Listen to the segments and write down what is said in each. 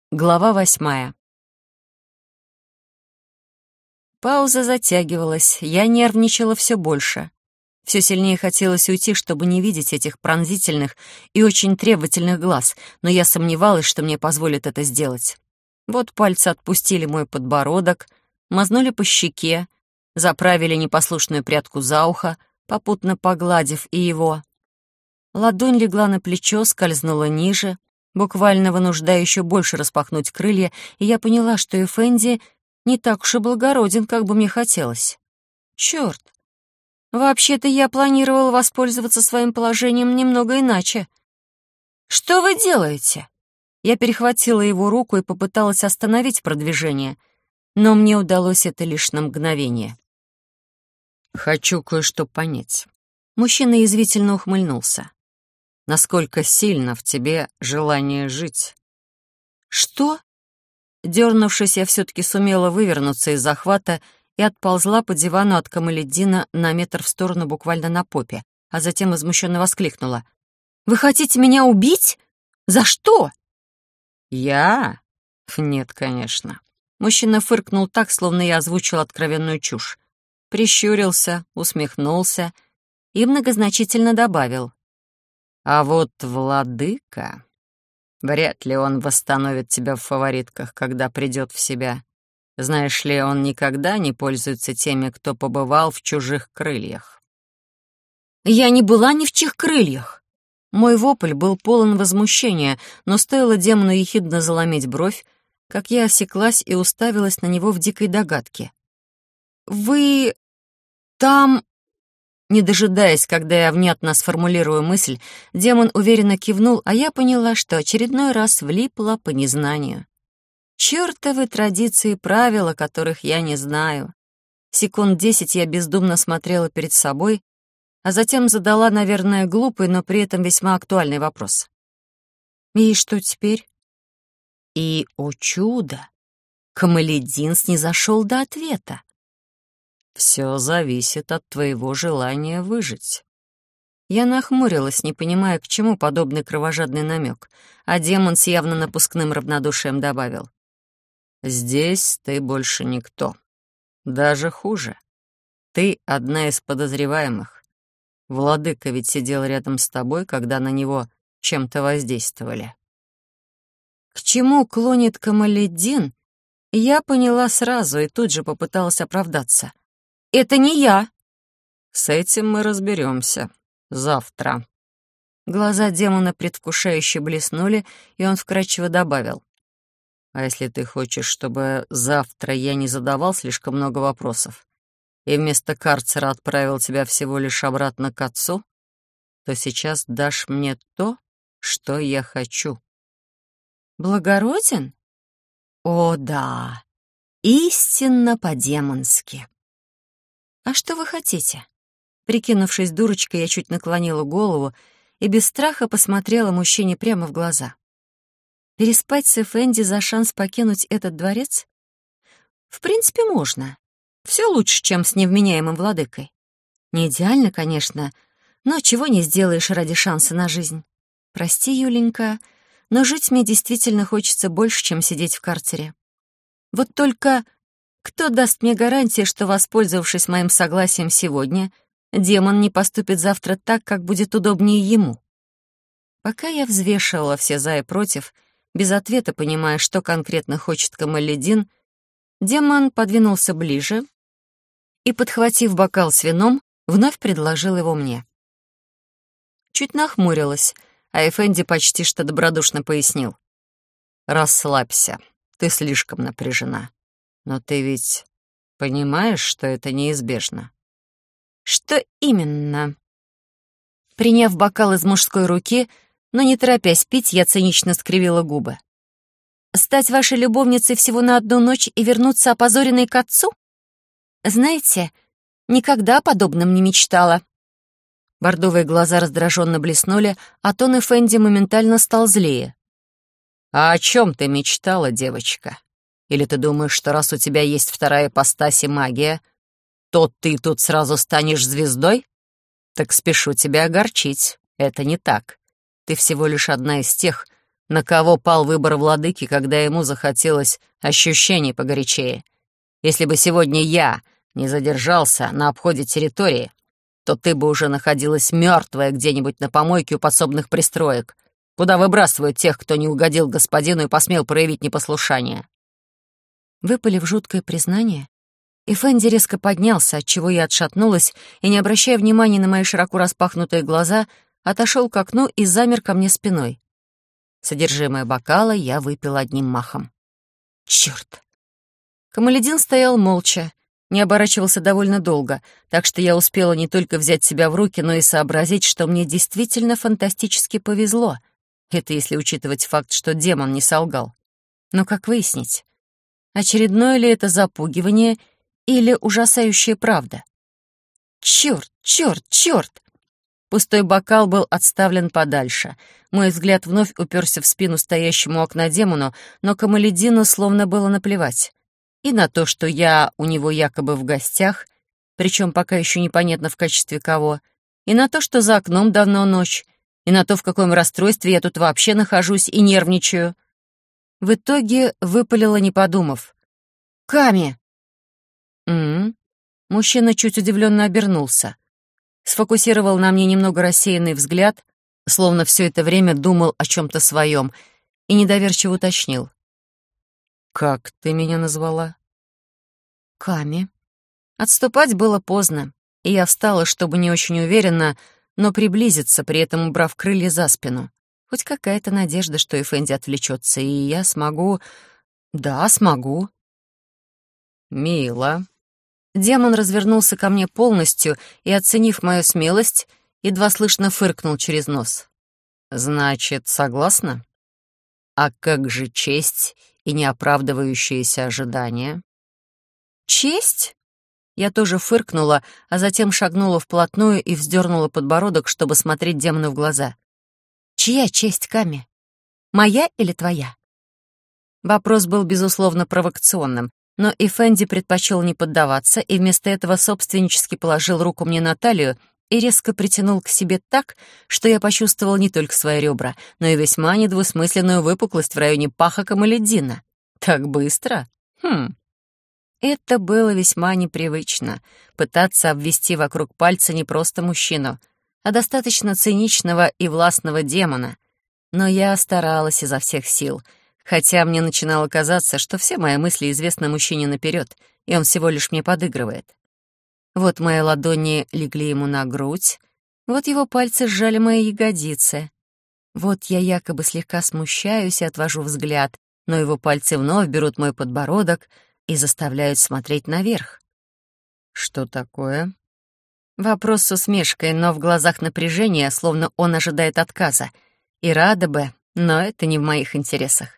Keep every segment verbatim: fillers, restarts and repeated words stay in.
Глава восьмая. Пауза затягивалась, я нервничала все больше. Все сильнее хотелось уйти, чтобы не видеть этих пронзительных и очень требовательных глаз, но я сомневалась, что мне позволят это сделать. Вот пальцы отпустили мой подбородок, мазнули по щеке, заправили непослушную прядку за ухо, попутно погладив и его. Ладонь легла на плечо, скользнула ниже, буквально вынуждая еще больше распахнуть крылья, и я поняла, что Эфенди не так уж и благороден, как бы мне хотелось. Черт! Вообще-то я планировала воспользоваться своим положением немного иначе. «Что вы делаете?» Я перехватила его руку и попыталась остановить продвижение, но мне удалось это лишь на мгновение. «Хочу кое-что понять». Мужчина язвительно ухмыльнулся. «Насколько сильно в тебе желание жить?» «Что?» Дернувшись, я все-таки сумела вывернуться из захвата и отползла по дивану от Камаледдина на метр в сторону буквально на попе, а затем возмущенно воскликнула. «Вы хотите меня убить? За что?» «Я? Нет, конечно». Мужчина фыркнул так, словно я озвучил откровенную чушь. Прищурился, усмехнулся и многозначительно добавил. «А вот владыка... Вряд ли он восстановит тебя в фаворитках, когда придет в себя. Знаешь ли, он никогда не пользуется теми, кто побывал в чужих крыльях». «Я не была ни в чьих крыльях!» Мой вопль был полон возмущения, но стоило демону ехидно заломить бровь, как я осеклась и уставилась на него в дикой догадке. «Вы... там...» Не дожидаясь, когда я внятно сформулирую мысль, демон уверенно кивнул, а я поняла, что очередной раз влипла по незнанию. Чёртовы традиции и правила, которых я не знаю. Секунд десять я бездумно смотрела перед собой, а затем задала, наверное, глупый, но при этом весьма актуальный вопрос. «И что теперь?» И, о чудо, Камаледдин снизошел до ответа. «Все зависит от твоего желания выжить». Я нахмурилась, не понимая, к чему подобный кровожадный намек, а демон с явно напускным равнодушием добавил. «Здесь ты больше никто. Даже хуже. Ты одна из подозреваемых. Владыка ведь сидел рядом с тобой, когда на него чем-то воздействовали». К чему клонит Камаледдин, я поняла сразу и тут же попыталась оправдаться. «Это не я!» «С этим мы разберемся завтра». Глаза демона предвкушающе блеснули, и он вкрадчиво добавил. «А если ты хочешь, чтобы завтра я не задавал слишком много вопросов и вместо карцера отправил тебя всего лишь обратно к отцу, то сейчас дашь мне то, что я хочу». «Благороден? О, да, истинно по-демонски. А что вы хотите?» Прикинувшись дурочкой, я чуть наклонила голову и без страха посмотрела мужчине прямо в глаза. Переспать с Эфенди за шанс покинуть этот дворец? В принципе, можно. Все лучше, чем с невменяемым владыкой. Не идеально, конечно, но чего не сделаешь ради шанса на жизнь. Прости, Юленька, но жить мне действительно хочется больше, чем сидеть в карцере. Вот только кто даст мне гарантии, что, воспользовавшись моим согласием сегодня, демон не поступит завтра так, как будет удобнее ему? Пока я взвешивала все за и против, без ответа понимая, что конкретно хочет Камаледдин, демон подвинулся ближе и, подхватив бокал с вином, вновь предложил его мне. Чуть нахмурилась, а Эфенди почти что добродушно пояснил. «Расслабься, ты слишком напряжена. Но ты ведь понимаешь, что это неизбежно?» «Что именно?» Приняв бокал из мужской руки, но не торопясь пить, я цинично скривила губы. «Стать вашей любовницей всего на одну ночь и вернуться опозоренной к отцу? Знаете, никогда о подобном не мечтала». Бордовые глаза раздраженно блеснули, а тон Эфенди моментально стал злее. «А о чем ты мечтала, девочка? Или ты думаешь, что раз у тебя есть вторая ипостась и магия, то ты тут сразу станешь звездой? Так спешу тебя огорчить, это не так. Ты всего лишь одна из тех, на кого пал выбор владыки, когда ему захотелось ощущений погорячее. Если бы сегодня я не задержался на обходе территории, то ты бы уже находилась мертвая где-нибудь на помойке у подсобных пристроек, куда выбрасывают тех, кто не угодил господину и посмел проявить непослушание». Выпалив жуткое признание, и Фенди резко поднялся, отчего я отшатнулась и, не обращая внимания на мои широко распахнутые глаза, отошел к окну и замер ко мне спиной. Содержимое бокала я выпил одним махом. Чёрт! Камаледин стоял молча, не оборачивался довольно долго, так что я успела не только взять себя в руки, но и сообразить, что мне действительно фантастически повезло. Это если учитывать факт, что демон не солгал. Но как выяснить, очередное ли это запугивание или ужасающая правда? Чёрт, чёрт, чёрт! Пустой бокал был отставлен подальше. Мой взгляд вновь уперся в спину стоящему у окна демону, но Камаледину словно было наплевать. И на то, что я у него якобы в гостях, причем пока еще непонятно в качестве кого, и на то, что за окном давно ночь, и на то, в каком расстройстве я тут вообще нахожусь и нервничаю. В итоге выпалила, не подумав. «Ками!» «М-м-м». Мужчина чуть удивленно обернулся. Сфокусировал на мне немного рассеянный взгляд, словно все это время думал о чем-то своем, и недоверчиво уточнил. «Как ты меня назвала?» «Ками». Отступать было поздно, и я встала, чтобы не очень уверенно, но приблизиться, при этом убрав крылья за спину. Хоть какая-то надежда, что Эфенди отвлечется, и я смогу... Да, смогу. «Мило». Демон развернулся ко мне полностью и, оценив мою смелость, едва слышно фыркнул через нос. «Значит, согласна? А как же честь и неоправдывающиеся ожидания?» «Честь?» Я тоже фыркнула, а затем шагнула вплотную и вздернула подбородок, чтобы смотреть демону в глаза. «Чья честь, Ками? Моя или твоя?» Вопрос был, безусловно, провокационным, но Эфенди предпочел не поддаваться и вместо этого собственнически положил руку мне на талию и резко притянул к себе так, что я почувствовал не только свои ребра, но и весьма недвусмысленную выпуклость в районе паха Камаледдина. Так быстро? Хм. Это было весьма непривычно — пытаться обвести вокруг пальца не просто мужчину, а достаточно циничного и властного демона. Но я старалась изо всех сил, хотя мне начинало казаться, что все мои мысли известны мужчине наперед, и он всего лишь мне подыгрывает. Вот мои ладони легли ему на грудь, вот его пальцы сжали мои ягодицы. Вот я якобы слегка смущаюсь и отвожу взгляд, но его пальцы вновь берут мой подбородок и заставляют смотреть наверх. «Что такое?» Вопрос с усмешкой, но в глазах напряжение, словно он ожидает отказа. И рада бы, но это не в моих интересах.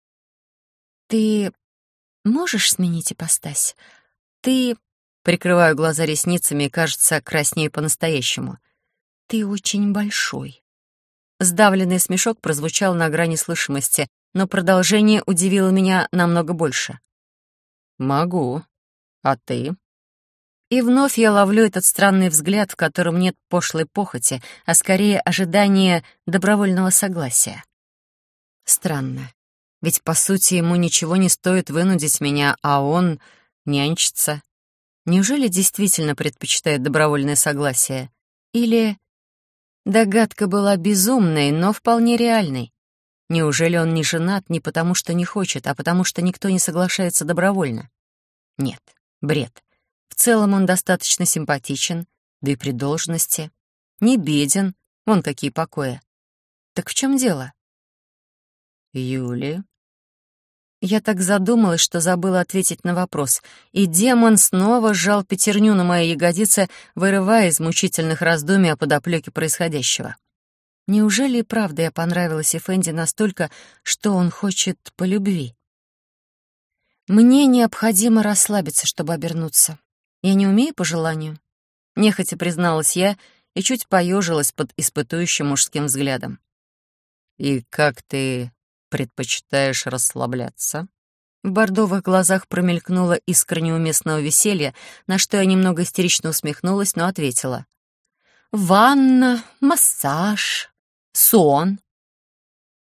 «Ты можешь сменить ипостась? Ты...» Прикрываю глаза ресницами и, кажется, краснею по-настоящему. «Ты очень большой». Сдавленный смешок прозвучал на грани слышимости, но продолжение удивило меня намного больше. «Могу. А ты?» И вновь я ловлю этот странный взгляд, в котором нет пошлой похоти, а скорее ожидания добровольного согласия. Странно. Ведь, по сути, ему ничего не стоит вынудить меня, а он нянчится. Неужели действительно предпочитает добровольное согласие? Или... Догадка была безумной, но вполне реальной. Неужели он не женат не потому, что не хочет, а потому, что никто не соглашается добровольно? Нет, бред. В целом он достаточно симпатичен, да и при должности. Не беден, вон какие покои. Так в чем дело? Юли? Я так задумалась, что забыла ответить на вопрос, и демон снова сжал пятерню на моей ягодице, вырывая из мучительных раздумий о подоплеке происходящего. Неужели и правда я понравилась Эфенди настолько, что он хочет по любви? Мне необходимо расслабиться, чтобы обернуться. Я не умею по желанию. Нехотя призналась я и чуть поежилась под испытующим мужским взглядом. «И как ты предпочитаешь расслабляться?» В бордовых глазах промелькнуло искра неуместного веселья, на что я немного истерично усмехнулась, но ответила. «Ванна, массаж, сон».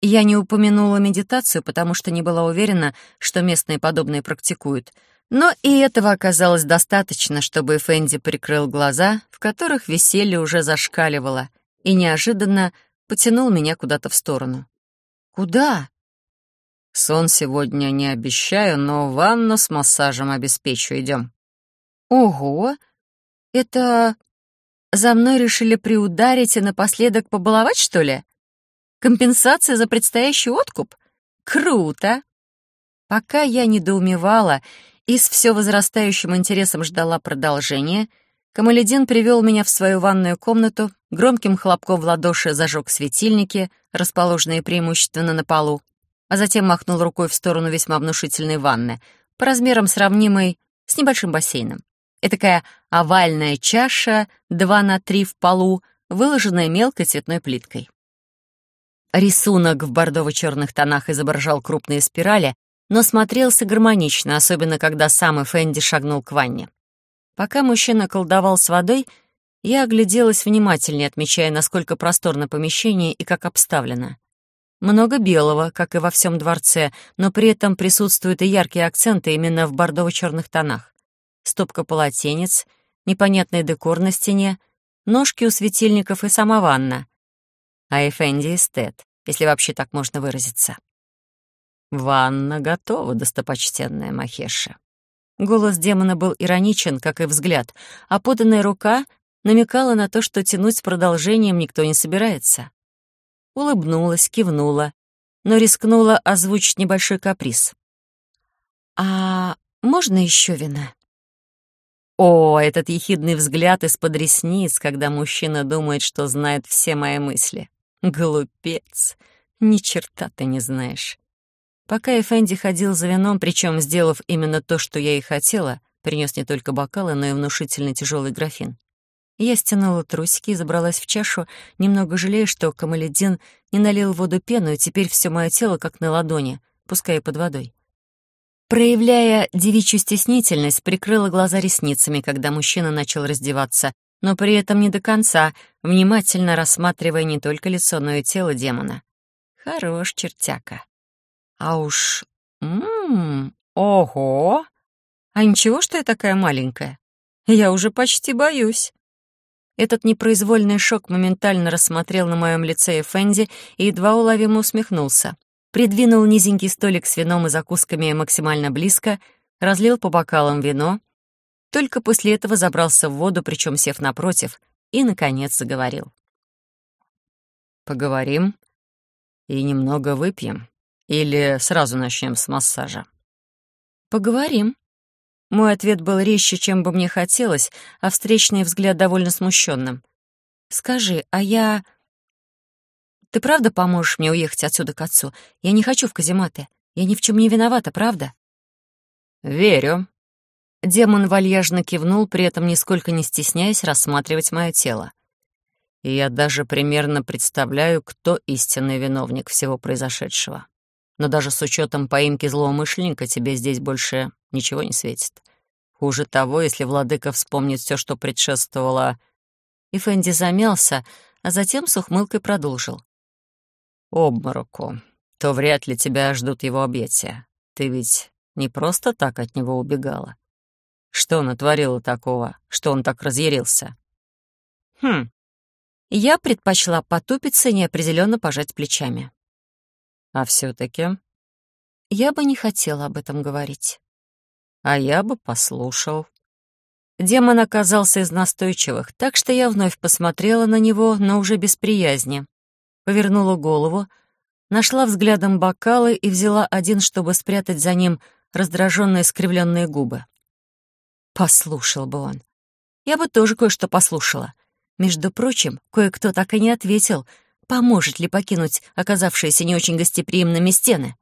Я не упомянула медитацию, потому что не была уверена, что местные подобные практикуют. Но и этого оказалось достаточно, чтобы Фенди прикрыл глаза, в которых веселье уже зашкаливало, и неожиданно потянул меня куда-то в сторону. «Куда?» «Сон сегодня не обещаю, но ванну с массажем обеспечу. Идем». «Ого! Это за мной решили приударить и напоследок побаловать, что ли? Компенсация за предстоящий откуп? Круто!» Пока я недоумевала и с все возрастающим интересом ждала продолжения, Камаледин привел меня в свою ванную комнату, громким хлопком в ладоши зажег светильники, расположенные преимущественно на полу, а затем махнул рукой в сторону весьма внушительной ванны, по размерам сравнимой с небольшим бассейном. Этакая овальная чаша два на три в полу, выложенная мелкой цветной плиткой. Рисунок в бордово-черных тонах изображал крупные спирали, но смотрелся гармонично, особенно когда сам Эфенди шагнул к ванне. Пока мужчина колдовал с водой, я огляделась внимательнее, отмечая, насколько просторно помещение и как обставлено. Много белого, как и во всем дворце, но при этом присутствуют и яркие акценты именно в бордово-черных тонах. Стопка полотенец, непонятный декор на стене, ножки у светильников и сама ванна. А Эфенди эстет, если вообще так можно выразиться. «Ванна готова, достопочтенная Махеша». Голос демона был ироничен, как и взгляд, а поданная рука намекала на то, что тянуть с продолжением никто не собирается. Улыбнулась, кивнула, но рискнула озвучить небольшой каприз. «А можно еще вина?» О, этот ехидный взгляд из-под ресниц, когда мужчина думает, что знает все мои мысли. Глупец, ни черта ты не знаешь. Пока Эфенди ходил за вином, причем сделав именно то, что я и хотела, принес не только бокалы, но и внушительный тяжелый графин. Я стянула трусики и забралась в чашу, немного жалея, что Камаледин не налил в воду пену, и теперь все мое тело как на ладони, пускай и под водой. Проявляя девичью стеснительность, прикрыла глаза ресницами, когда мужчина начал раздеваться, но при этом не до конца, внимательно рассматривая не только лицо, но и тело демона. Хорош чертяка. А уж... Ммм... Ого! А ничего, что я такая маленькая? Я уже почти боюсь. Этот непроизвольный шок моментально рассмотрел на моем лице Эфенди и едва уловимо усмехнулся. Придвинул низенький столик с вином и закусками максимально близко, разлил по бокалам вино, только после этого забрался в воду, причем сев напротив, и, наконец, заговорил. «Поговорим и немного выпьем. Или сразу начнем с массажа?» «Поговорим». Мой ответ был резче, чем бы мне хотелось, а встречный взгляд довольно смущенным. «Скажи, а я... Ты правда поможешь мне уехать отсюда к отцу? Я не хочу в казематы. Я ни в чем не виновата, правда?» «Верю». Демон вальяжно кивнул, при этом нисколько не стесняясь рассматривать мое тело. «И я даже примерно представляю, кто истинный виновник всего произошедшего. Но даже с учетом поимки злоумышленника тебе здесь больше ничего не светит. Хуже того, если владыка вспомнит все, что предшествовало...» И Фенди замялся, а затем с ухмылкой продолжил. «Обмороку, то вряд ли тебя ждут его объятия. Ты ведь не просто так от него убегала. Что натворила такого, что он так разъярился?» «Хм...» Я предпочла потупиться и неопределенно пожать плечами. «А все-таки...» Я бы не хотела об этом говорить. «А я бы послушал». Демон оказался из настойчивых, так что я вновь посмотрела на него, но уже без приязни. Повернула голову, нашла взглядом бокалы и взяла один, чтобы спрятать за ним раздраженные искривленные губы. Послушал бы он. Я бы тоже кое-что послушала. Между прочим, кое-кто так и не ответил, поможет ли покинуть оказавшиеся не очень гостеприимными стены.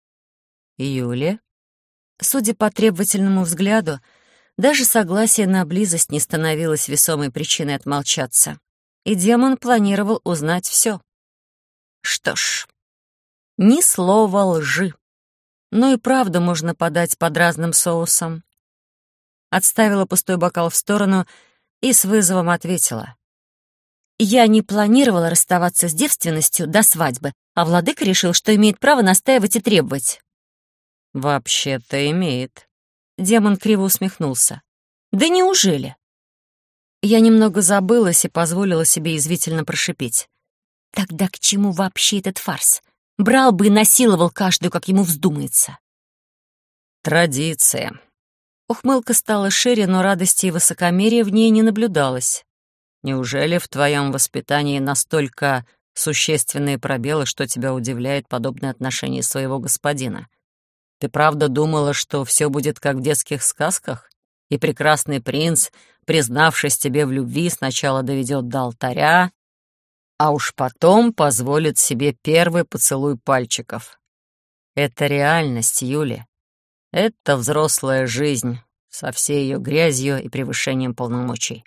«Юля?» Судя по требовательному взгляду, даже согласие на близость не становилось весомой причиной отмолчаться. И демон планировал узнать все. Что ж, ни слова лжи. Но и правду можно подать под разным соусом. Отставила пустой бокал в сторону и с вызовом ответила. Я не планировала расставаться с девственностью до свадьбы, а владыка решил, что имеет право настаивать и требовать. «Вообще-то имеет». Демон криво усмехнулся. «Да неужели?» Я немного забылась и позволила себе язвительно прошипеть. «Тогда к чему вообще этот фарс? Брал бы и насиловал каждую, как ему вздумается». «Традиция». Ухмылка стала шире, но радости и высокомерия в ней не наблюдалось. «Неужели в твоем воспитании настолько существенные пробелы, что тебя удивляет подобное отношение своего господина? Ты правда думала, что все будет как в детских сказках, и прекрасный принц, признавшись тебе в любви, сначала доведет до алтаря, а уж потом позволит себе первый поцелуй пальчиков? Это реальность, Юля. Это взрослая жизнь со всей ее грязью и превышением полномочий».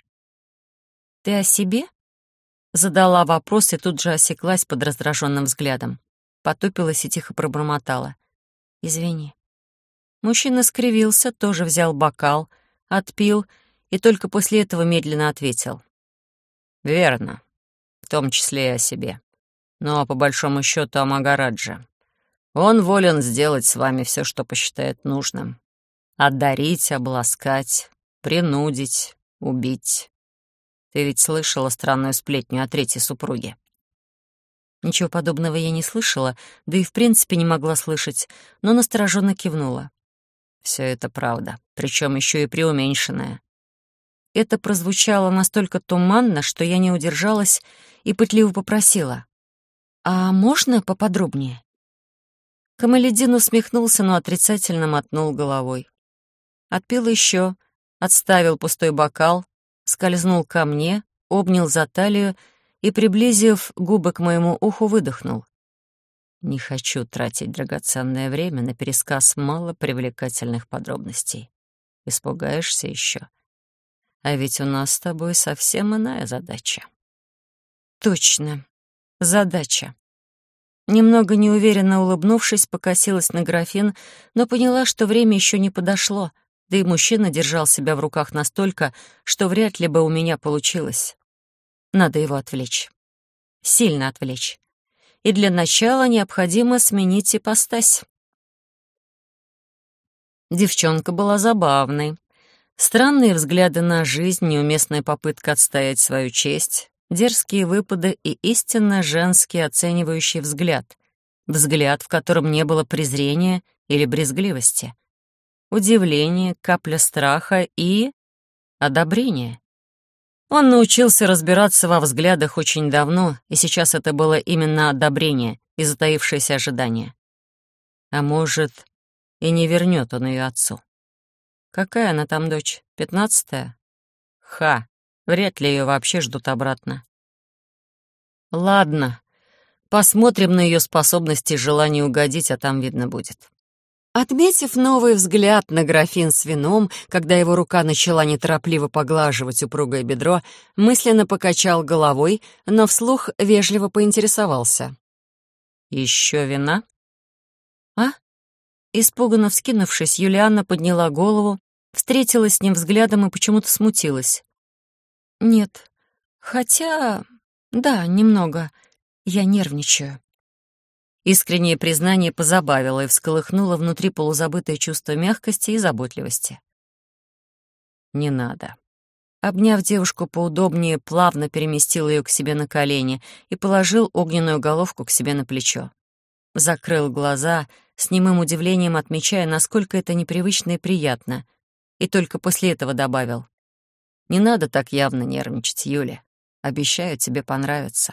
«Ты о себе?» Задала вопрос и тут же осеклась под раздраженным взглядом. Потупилась и тихо пробормотала. «Извини». Мужчина скривился, тоже взял бокал, отпил и только после этого медленно ответил. «Верно, в том числе и о себе. Но по большому счету о Магараджа. Он волен сделать с вами все, что посчитает нужным. Одарить, обласкать, принудить, убить. Ты ведь слышала странную сплетню о третьей супруге?» Ничего подобного я не слышала, да и в принципе не могла слышать, но настороженно кивнула. «Все это правда, причем еще и преуменьшенная». Это прозвучало настолько туманно, что я не удержалась и пытливо попросила. «А можно поподробнее?» Камаледин усмехнулся, но отрицательно мотнул головой. Отпил еще, отставил пустой бокал, скользнул ко мне, обнял за талию и, приблизив губы к моему уху, выдохнул. «Не хочу тратить драгоценное время на пересказ малопривлекательных подробностей. Испугаешься еще? А ведь у нас с тобой совсем иная задача». «Точно, задача». Немного неуверенно улыбнувшись, покосилась на графин, но поняла, что время еще не подошло, да и мужчина держал себя в руках настолько, что вряд ли бы у меня получилось. Надо его отвлечь. Сильно отвлечь. И для начала необходимо сменить ипостась. Девчонка была забавной. Странные взгляды на жизнь, неуместная попытка отстоять свою честь, дерзкие выпады и истинно женский оценивающий взгляд. Взгляд, в котором не было презрения или брезгливости. Удивление, капля страха и одобрение. Он научился разбираться во взглядах очень давно, и сейчас это было именно одобрение и затаившееся ожидание. А может, и не вернет он ее отцу. Какая она там дочь? Пятнадцатая? Ха, вряд ли ее вообще ждут обратно. Ладно, посмотрим на ее способности и желание угодить, а там видно будет. Отметив новый взгляд на графин с вином, когда его рука начала неторопливо поглаживать упругое бедро, мысленно покачал головой, но вслух вежливо поинтересовался. «Еще вина?» «А?» Испуганно вскинувшись, Юлианна подняла голову, встретилась с ним взглядом и почему-то смутилась. «Нет, хотя... да, немного. Я нервничаю». Искреннее признание позабавило и всколыхнуло внутри полузабытое чувство мягкости и заботливости. «Не надо». Обняв девушку поудобнее, плавно переместил ее к себе на колени и положил огненную головку к себе на плечо. Закрыл глаза, с немым удивлением отмечая, насколько это непривычно и приятно, и только после этого добавил. «Не надо так явно нервничать, Юля. Обещаю, тебе понравится».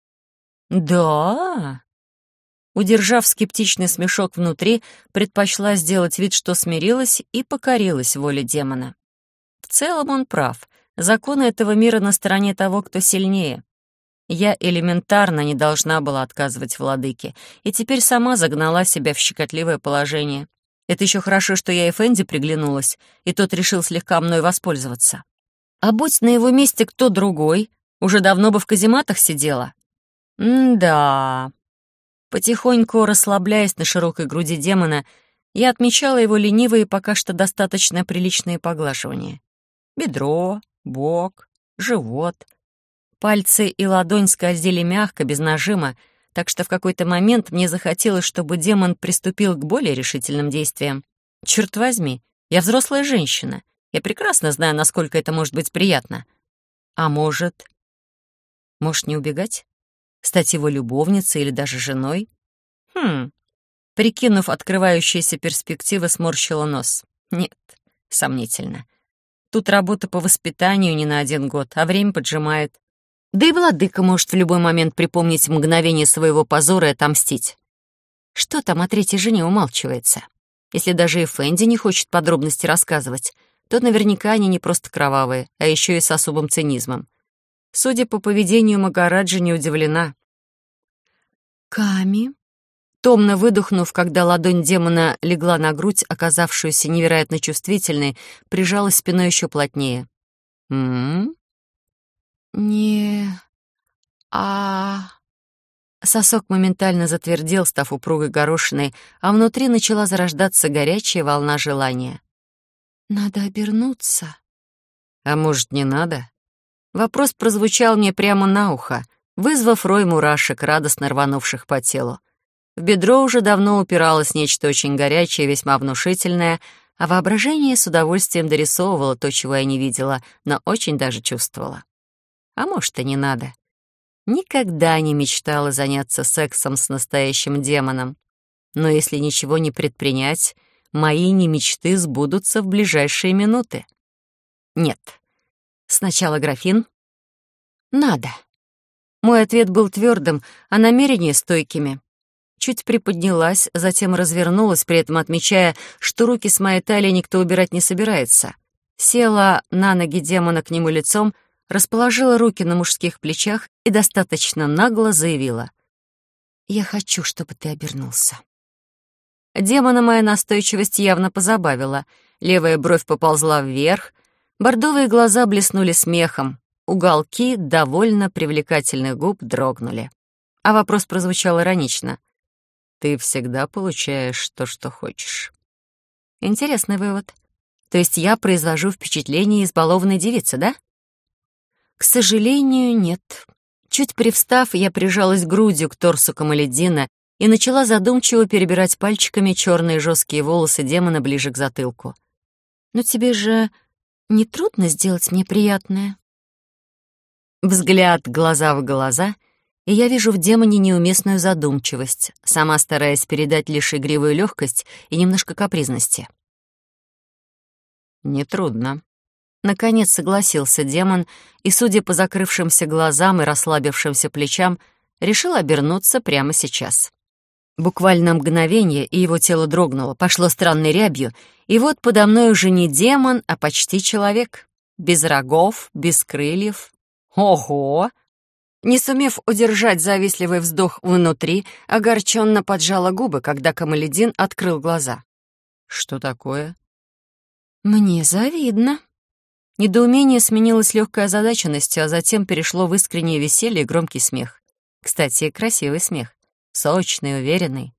«Да?» Удержав скептичный смешок внутри, предпочла сделать вид, что смирилась и покорилась воле демона. В целом он прав. Законы этого мира на стороне того, кто сильнее. Я элементарно не должна была отказывать владыке, и теперь сама загнала себя в щекотливое положение. Это еще хорошо, что я и Фенди приглянулась, и тот решил слегка мной воспользоваться. А будь на его месте кто другой, уже давно бы в казематах сидела. М-да... Потихоньку расслабляясь на широкой груди демона, я отмечала его ленивые, пока что достаточно приличные поглаживания. Бедро, бок, живот. Пальцы и ладонь скользили мягко, без нажима, так что в какой-то момент мне захотелось, чтобы демон приступил к более решительным действиям. Черт возьми, я взрослая женщина. Я прекрасно знаю, насколько это может быть приятно. А может... Может, не убегать? Стать его любовницей или даже женой? Хм... Прикинув открывающиеся перспективы, сморщила нос. Нет, сомнительно. Тут работа по воспитанию не на один год, а время поджимает. Да и владыка может в любой момент припомнить мгновение своего позора и отомстить. Что там о третьей жене умалчивается? Если даже и Фэнди не хочет подробности рассказывать, то наверняка они не просто кровавые, а еще и с особым цинизмом. Судя по поведению Магараджи, не удивлена. «Ками?» Томно выдохнув, когда ладонь демона легла на грудь, оказавшуюся невероятно чувствительной, прижалась спиной еще плотнее. «М-м-м?» «Не... а...» Сосок моментально затвердел, став упругой горошиной, а внутри начала зарождаться горячая волна желания. «Надо обернуться». «А может, не надо?» Вопрос прозвучал мне прямо на ухо, вызвав рой мурашек, радостно рванувших по телу. В бедро уже давно упиралось нечто очень горячее, весьма внушительное, а воображение с удовольствием дорисовывало то, чего я не видела, но очень даже чувствовала. А может, и не надо. Никогда не мечтала заняться сексом с настоящим демоном. Но если ничего не предпринять, мои не мечты сбудутся в ближайшие минуты. Нет. Сначала графин. Надо. Мой ответ был твердым, а намерения стойкими. Чуть приподнялась, затем развернулась, при этом отмечая, что руки с моей талии никто убирать не собирается. Села на ноги демона к нему лицом, расположила руки на мужских плечах и достаточно нагло заявила: «Я хочу, чтобы ты обернулся». Демона моя настойчивость явно позабавила. Левая бровь поползла вверх, бордовые глаза блеснули смехом, уголки довольно привлекательных губ дрогнули. А вопрос прозвучал иронично. «Ты всегда получаешь то, что хочешь». Интересный вывод. То есть я произвожу впечатление избалованной девицы, да? К сожалению, нет. Чуть привстав, я прижалась грудью к торсу Камаледдина и начала задумчиво перебирать пальчиками черные жесткие волосы демона ближе к затылку. «Но тебе же не трудно сделать мне приятное?» Взгляд глаза в глаза, и я вижу в демоне неуместную задумчивость, сама стараясь передать лишь игривую легкость и немножко капризности. «Нетрудно». Наконец согласился демон, и, судя по закрывшимся глазам и расслабившимся плечам, решил обернуться прямо сейчас. Буквально мгновение, и его тело дрогнуло, пошло странной рябью, и вот подо мной уже не демон, а почти человек. Без рогов, без крыльев. Ого! Не сумев удержать завистливый вздох внутри, огорченно поджала губы, когда Камаледдин открыл глаза. «Что такое?» «Мне завидно». Недоумение сменилось легкой озадаченностью, а затем перешло в искреннее веселье и громкий смех. Кстати, красивый смех. Сочный, уверенный.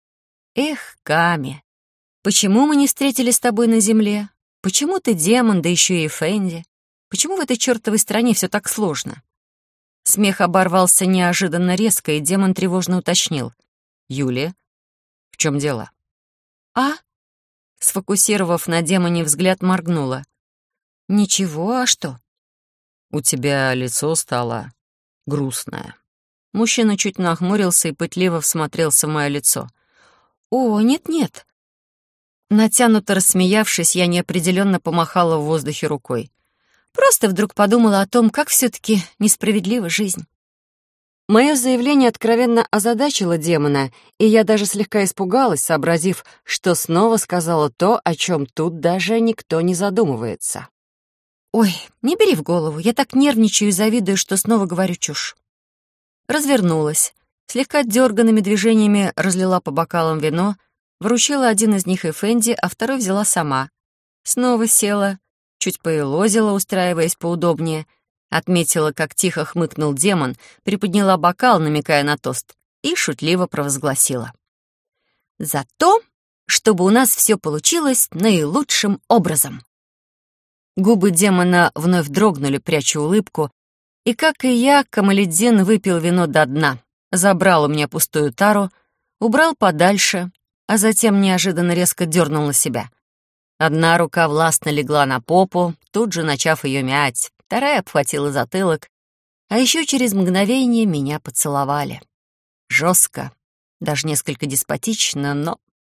«Эх, Ками, почему мы не встретились с тобой на земле? Почему ты демон, да еще и Фэнди? Почему в этой чертовой стране все так сложно?» Смех оборвался неожиданно резко, и демон тревожно уточнил. «Юлия, в чем дело?» «А?» Сфокусировав на демоне взгляд, моргнула. «Ничего, а что?» «У тебя лицо стало грустное». Мужчина чуть нахмурился и пытливо всмотрелся в мое лицо. «О, нет-нет». Натянуто рассмеявшись, я неопределенно помахала в воздухе рукой. Просто вдруг подумала о том, как все-таки несправедлива жизнь. Мое заявление откровенно озадачило демона, и я даже слегка испугалась, сообразив, что снова сказала то, о чем тут даже никто не задумывается. «Ой, не бери в голову, я так нервничаю и завидую, что снова говорю чушь». Развернулась, слегка дерганными движениями разлила по бокалам вино, вручила один из них Эфенди, а второй взяла сама. Снова села, чуть поелозила, устраиваясь поудобнее, отметила, как тихо хмыкнул демон, приподняла бокал, намекая на тост, и шутливо провозгласила: «За то, чтобы у нас все получилось наилучшим образом». Губы демона вновь дрогнули, пряча улыбку, И, как и я, Камалетдин выпил вино до дна, забрал у меня пустую тару, убрал подальше, а затем неожиданно резко дернул на себя. Одна рука властно легла на попу, тут же начав ее мять, вторая обхватила затылок, а еще через мгновение меня поцеловали. Жестко, даже несколько деспотично, но...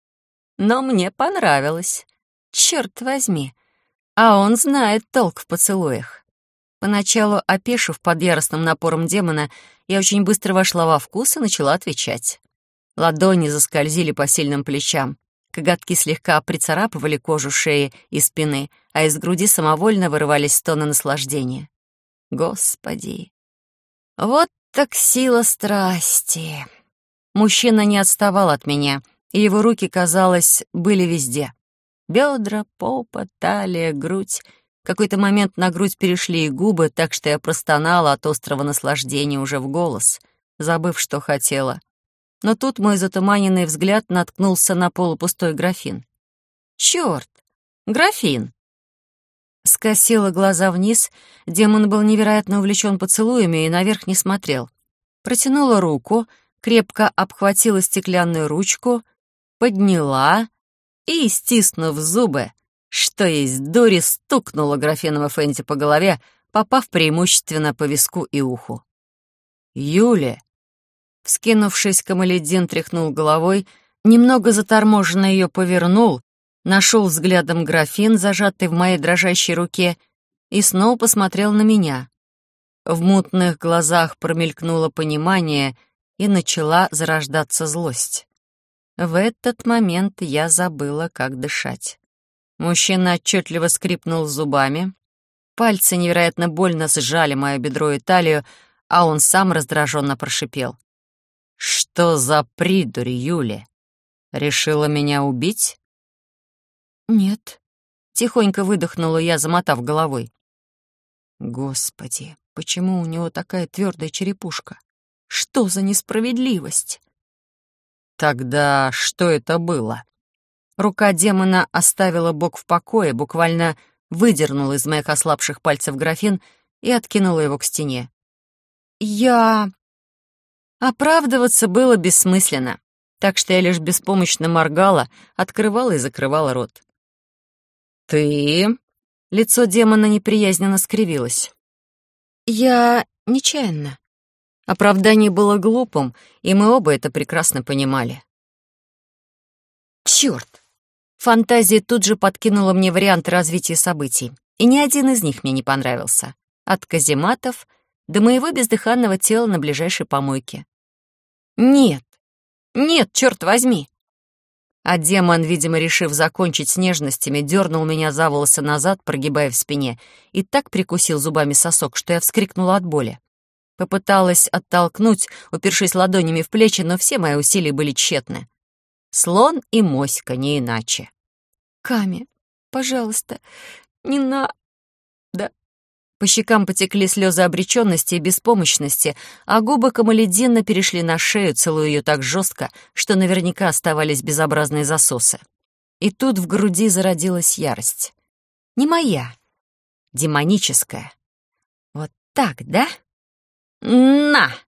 Но мне понравилось. Черт возьми. А он знает толк в поцелуях. Поначалу, опешив под яростным напором демона, я очень быстро вошла во вкус и начала отвечать. Ладони заскользили по сильным плечам, коготки слегка прицарапывали кожу шеи и спины, а из груди самовольно вырывались стоны наслаждения. Господи! Вот так сила страсти! Мужчина не отставал от меня, и его руки, казалось, были везде. Бедра, попа, талия, грудь. В какой-то момент на грудь перешли и губы, так что я простонала от острого наслаждения уже в голос, забыв, что хотела. Но тут мой затуманенный взгляд наткнулся на полупустой графин. «Чёрт! Графин!» Скосила глаза вниз, демон был невероятно увлечен поцелуями и наверх не смотрел. Протянула руку, крепко обхватила стеклянную ручку, подняла и, стиснув зубы, что есть дури, стукнула графином Эфенди по голове, попав преимущественно по виску и уху. «Юля!» Вскинувшись, Камалетдин тряхнул головой, немного заторможенно ее повернул, нашел взглядом графин, зажатый в моей дрожащей руке, и снова посмотрел на меня. В мутных глазах промелькнуло понимание, и начала зарождаться злость. В этот момент я забыла, как дышать. Мужчина отчетливо скрипнул зубами, пальцы невероятно больно сжали мое бедро и талию, а он сам раздраженно прошипел. «Что за придурь, Юля? Решила меня убить?» «Нет», — тихонько выдохнула я, замотав головой. «Господи, почему у него такая твердая черепушка? Что за несправедливость?» «Тогда что это было?» Рука демона оставила бок в покое, буквально выдернула из моих ослабших пальцев графин и откинула его к стене. «Я...» Оправдываться было бессмысленно, так что я лишь беспомощно моргала, открывала и закрывала рот. «Ты...» Лицо демона неприязненно скривилось. «Я нечаянно». Оправдание было глупым, и мы оба это прекрасно понимали. Черт! Фантазия тут же подкинула мне варианты развития событий, и ни один из них мне не понравился. От казематов до моего бездыханного тела на ближайшей помойке. Нет, нет, черт возьми! А демон, видимо, решив закончить с нежностями, дернул меня за волосы назад, прогибая в спине, и так прикусил зубами сосок, что я вскрикнула от боли. Попыталась оттолкнуть, упершись ладонями в плечи, но все мои усилия были тщетны. Слон и моська, не иначе. «Ками, пожалуйста, не на...» «Да». По щекам потекли слезы обреченности и беспомощности, а губы Камалетдина перешли на шею, целуя ее так жестко, что наверняка оставались безобразные засосы. И тут в груди зародилась ярость. Не моя, демоническая. Вот так, да? На!